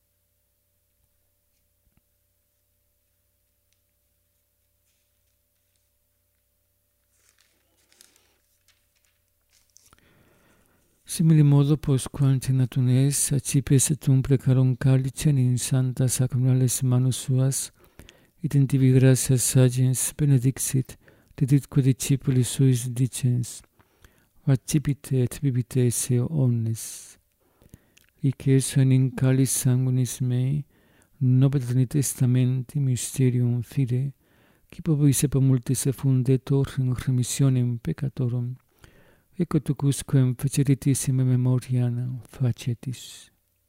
Simili modo postquam cenatum es, accipes et precarum calicem in santa sacramentales manus suas, et in tibi gratias sagens benedixit, deditque discipulis suis dicens, accipite et bibite esse omnes. Hic es in calis sanguinis mei, nobis Antiqui Testamenti mysterium fide, qui pobis et multis effundetur in remissionem peccatorum, ecco tucusquem feceritissime memoriam facetis.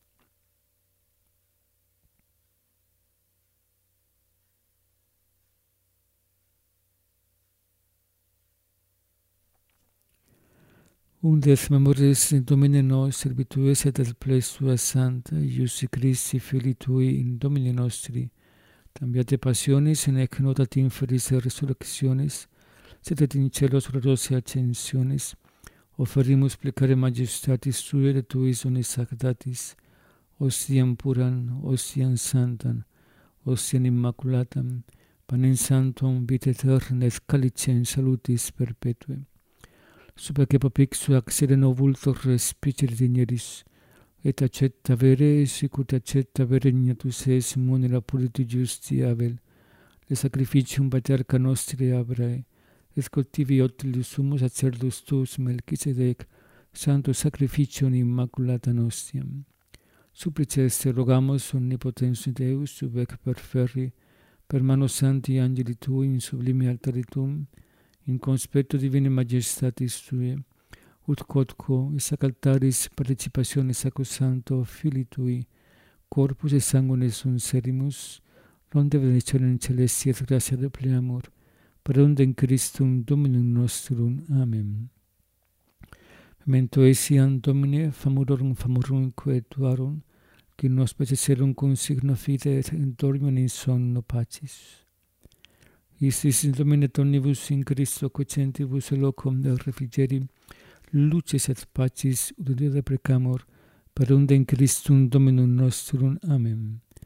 Undes memoris Domine nos servitues et ad pleis Tua Santa, Iusi Christi, Filii Tui, in Domine nostri, tambiate passionis, in ec notat inferis resurrectionis, sed et in celos gloriosae ascensionis, offerimus plecare majestatis Tuae et Tuis omnis sanctatis, ostiam puram, ostiam sanctam, ostiam immaculatam, panem sanctum, vita aeterna et calicem salutis perpetue. Super que papixu accede novultor respicere digneris, et accetta vere, sicut accetta vere ignatus es munera puritu justi Abel, le sacrificium patriarca nostri Abrae, et cultivi ottilius sumus sacerdus tuus Melchizedec, santo sacrificium immaculata nostiam. Supplices te rogamus omnipotens Deus, sub ec perferri, per mano santi angeli Tui in sublime altari Tuum, in conspecto divine majestatis Tuae, ut quodquo is ac altaris participationis sacrosancto Filii Tui, corpus et sanguinis sunt serimus, londe benedictionem celesti et gratia depleamur, per undem Christum Dominum nostrum. Amen. Memento etiam Domine, famorumque Tuarum, qui nos peceserum cum signo fide et dormium in sonno pacis. Istis Domine omnibus in Christo quocentibus locum del refrigeri, luces et pacis ut Deo deprecamur, per undem Christum Dominum nostrum. Amen.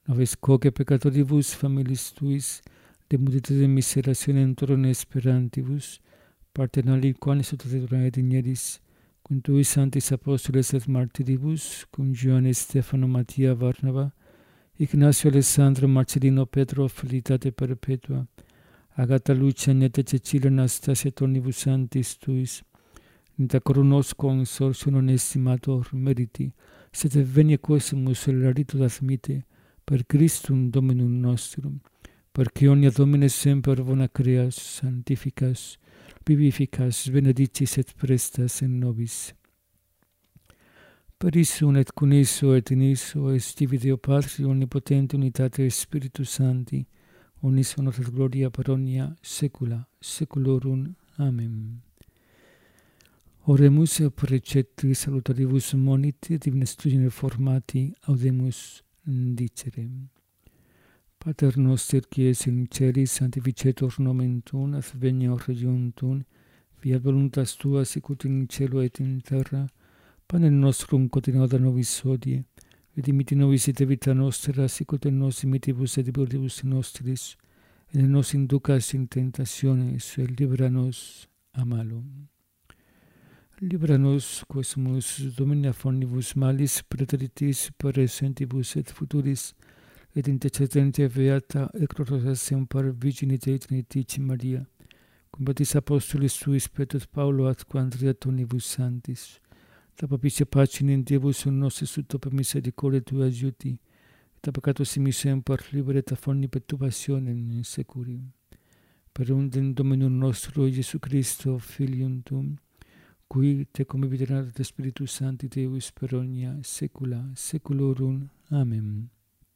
nobis quoque peccatoribus familis tuis, de multitude miseratione entorne esperantibus, partenali quanis utilitura et ineris, cum tui sanctis apostoles et martiribus, cum Ioanne Stefano Mattia Varnava, Ignacio Alessandro Marcellino Petro Felicitate Perpetua, Agata Lucia Neta Cecilia Anastasia tonibus sanctis tuis, nita coronos consortium onestimator meriti, sed venia quesumus celeritud admite, per Christum Dominum nostrum, perque omnia Domine semper bona creas, sanctificas, vivificas, benedictis et prestas in nobis. Per issum et cum isso et in isso estivi Deo Patri omnipotente unitate Spiritus Sancti, omnis honor et gloria per omnia saecula saeculorum. Amen. Oremus precepti salutaribus moniti divina studiem reformati audemus dicere. Pater noster qui es in celis, sanctificetur nomen tuum, adveniat regnum tuum, fiat voluntas tua sicut in cielo et in terra. Panem nostrum quotidianum da nobis hodie, et dimitti nobis ite vita nostra, sicut et nos dimittivus et debitoribus nostris, et ne nos inducas in tentationes, sed libera nos a malo. Libera nos, quesumus, Domine affonnibus malis, praeteritis, presentibus et futuris, et intercedente beata et gloriosa semper Virgine Dei Trinitatis Maria, cum Baptis Apostolis suis Petrus Paulo atque Andrea tonibus sanctis, da propicia pacem in Diebus nostris ut per misericordia tua aiuti, et a peccatus simi semper libera et affoni perturbationem in securium. Per undem Dominum nostro Iesu Christo, Filium tuum, qui te convivit et Spiritus Sancti Deus per omnia saecula saeculorum. Amen.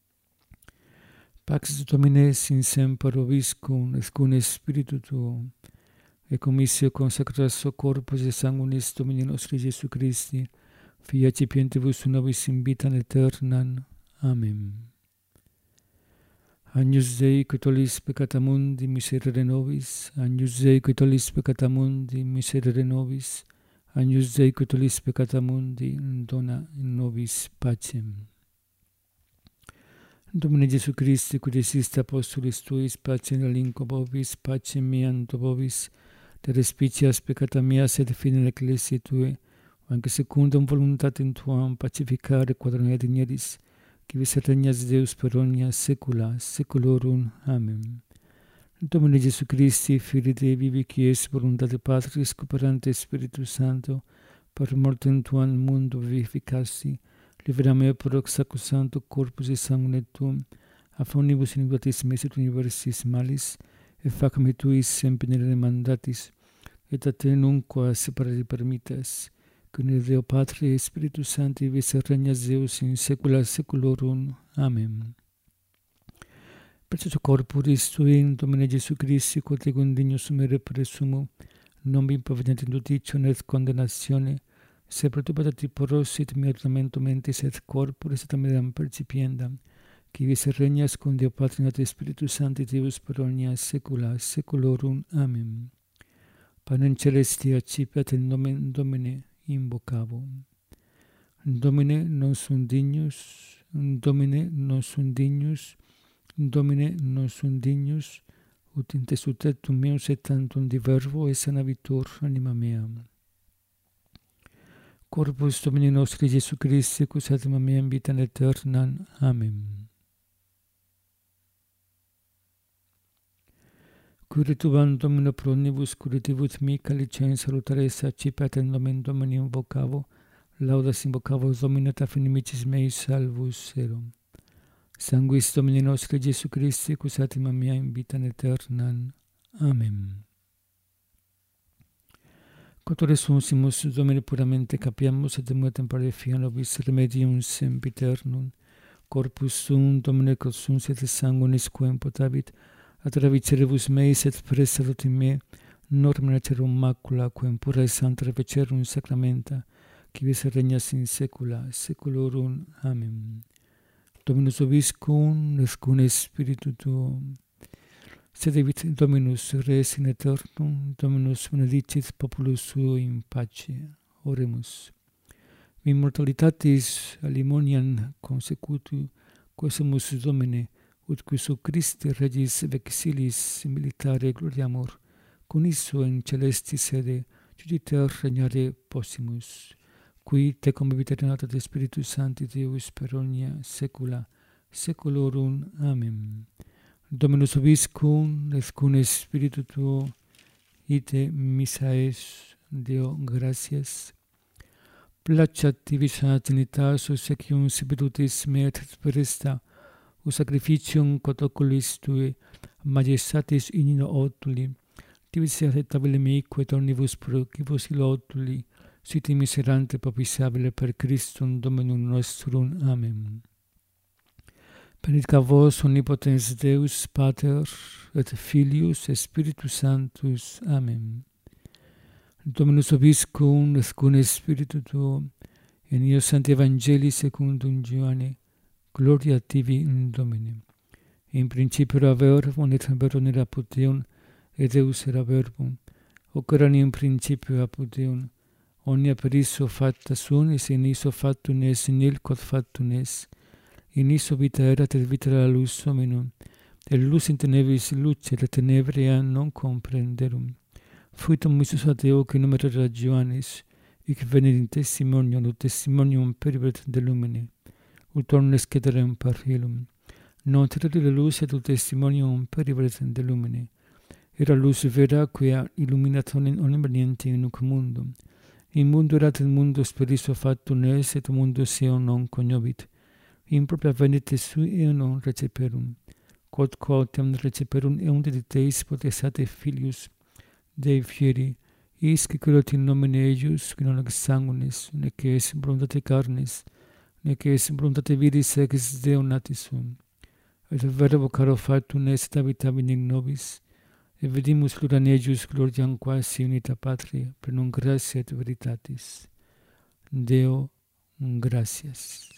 Pax Domine sin semper vobiscum et cum spiritu tuo, et commissio consecratus corpus et sanguinis Domini nostri Iesu Christi, Fili accipientibus nobis in vitam aeternam. Amen. Agnus Dei, qui tollis peccata mundi, miserere nobis. Agnus Dei, qui tollis peccata mundi, miserere nobis. Agnus Dei, qui tollis peccata mundi, dona in nobis pacem. Domine Iesu Christi, qui desiste apostolis tuis, pacem relinquo vobis, pacem meam do vobis, te respicias peccata meas et fidei ecclesiae tue, anque secundum voluntatem tuam pacificare quadrone et ineris, qui vis regnas Deus per omnia saecula saeculorum. Amen. Domine Iesu Christi, Filii Dei vivi, qui es voluntate Patris, cooperante Spiritus Sancto, per mortem tuam mundo vivificasti, libera me pro sacrosancto corpus et sanguine tuum, affronibus iniquitas meis et universis malis, et facem tuis semper mandatis, et a te nunquam separare permittas, cum Deo Patri et Spiritus Sancti vis regnas Deus in saecula saeculorum. Amen. Per suo corporis tuum, Domine Iesu Christi, quod ego dignus sumere presumo, non mi improvidente indudicione et condemnatione, se per tu patati porosit mea ornamento mentis et corporis et amidam percipiendam, qui vis regnas cum Deo Patri et Spiritus Sancti Deus per omnia saecula saeculorum. Amen. Panem celestia accipiat in nomen Domine invocavo. Domine non sum dignus, Domine non sum dignus, Domine non sum dignus, ut in te sutetum meus et tantum di verbo et sanavitur anima mea. Corpus Domini nostri Iesu Christi, cus anima mea in vitam aeternam. Amen. Curritubam Domino pro omnibus curritibus mica licens salutares accipiat in nomen Domini invocavo, laudas invocavo Domine et af inimicis meis salvus erum. Sanguis Domini nostri Iesu Christi, cus anima mea in vitam aeternam. Amen. Quotore sunsimus Domine puramente capiamus et demua tempore fia nobis remedium sempiternum, corpus sum Domine quod sunt et sanguinis quem potavit, ad ravviceribus meis et prestatot in me, norma cerum macula, quem pura et santa revecerum sacramenta, qui vis regnas in saecula saeculorum. Amen. Dominus vobiscum, et cum spiritu tuo. Sedevit Dominus res in aeternum, Dominus benedicit populus suo in pace. Oremus. Immortalitatis alimoniam consecutu, quesumus Domine, ut quis Christi Regis vexilis militare gloriamur, con isso in celesti sede, juditer regnare possimus, qui te convivit de Spiritus Sancti Deus per omnia saecula saeculorum. Amen. Dominus vobiscum, et cum spiritu tuo, ite missa es, Deo gratias. Placat tibi sana Trinitas, obsequium spiritus mea et presta, o sacrificium quod oculis tue, majestatis in otuli, tibi se acceptabile meique et omnibus procibus illo otuli, sit miserante propisabile per Christum Dominum nostrum. Amen. Benedicat vos omnipotens Deus, Pater, et Filius, et Spiritus Sanctus. Amen. Dominus vobiscum, et cum spiritu tuo, in eo Sancti Evangelii secundum Ioanne, gloria tibi in Domine. In principio era verbum, et verbum era Deum, et Deus era verbum. Hoc erat in principio apud Deum. Omnia per issue facta sunt, et in issue factum est nil quod factum est. In issue vita erat, et vita era lux hominum. Et lux in tenebris lucet, et tenebria non comprenderum. Fuitum missus ad Deo qui nomen era Ioannis, hic venit in testimonium, ut testimonium peribet de lumine, ut omnes cederem per ilum. Non terere lux, et ut testimonium peribet de lumine. Era lux vera, quia illuminat omnem veniente in nunc mundum. In mundo erat, et mundus per issue factum est, et mundus eum non cognovit. In propria venite sui eum non receperum. Quod quotem receperum eum dediteis potestate Filius Dei fieri, isque quod in nomine eius, qui non ex sanguinis, nec es voluntate carnis, nec es voluntate viris ex Deo natis sum. Et verbo caro factum est habitavi in nobis, et vidimus plura in eius gloriam quasi unita Patria, plenum gratia et veritatis. Deo gratias.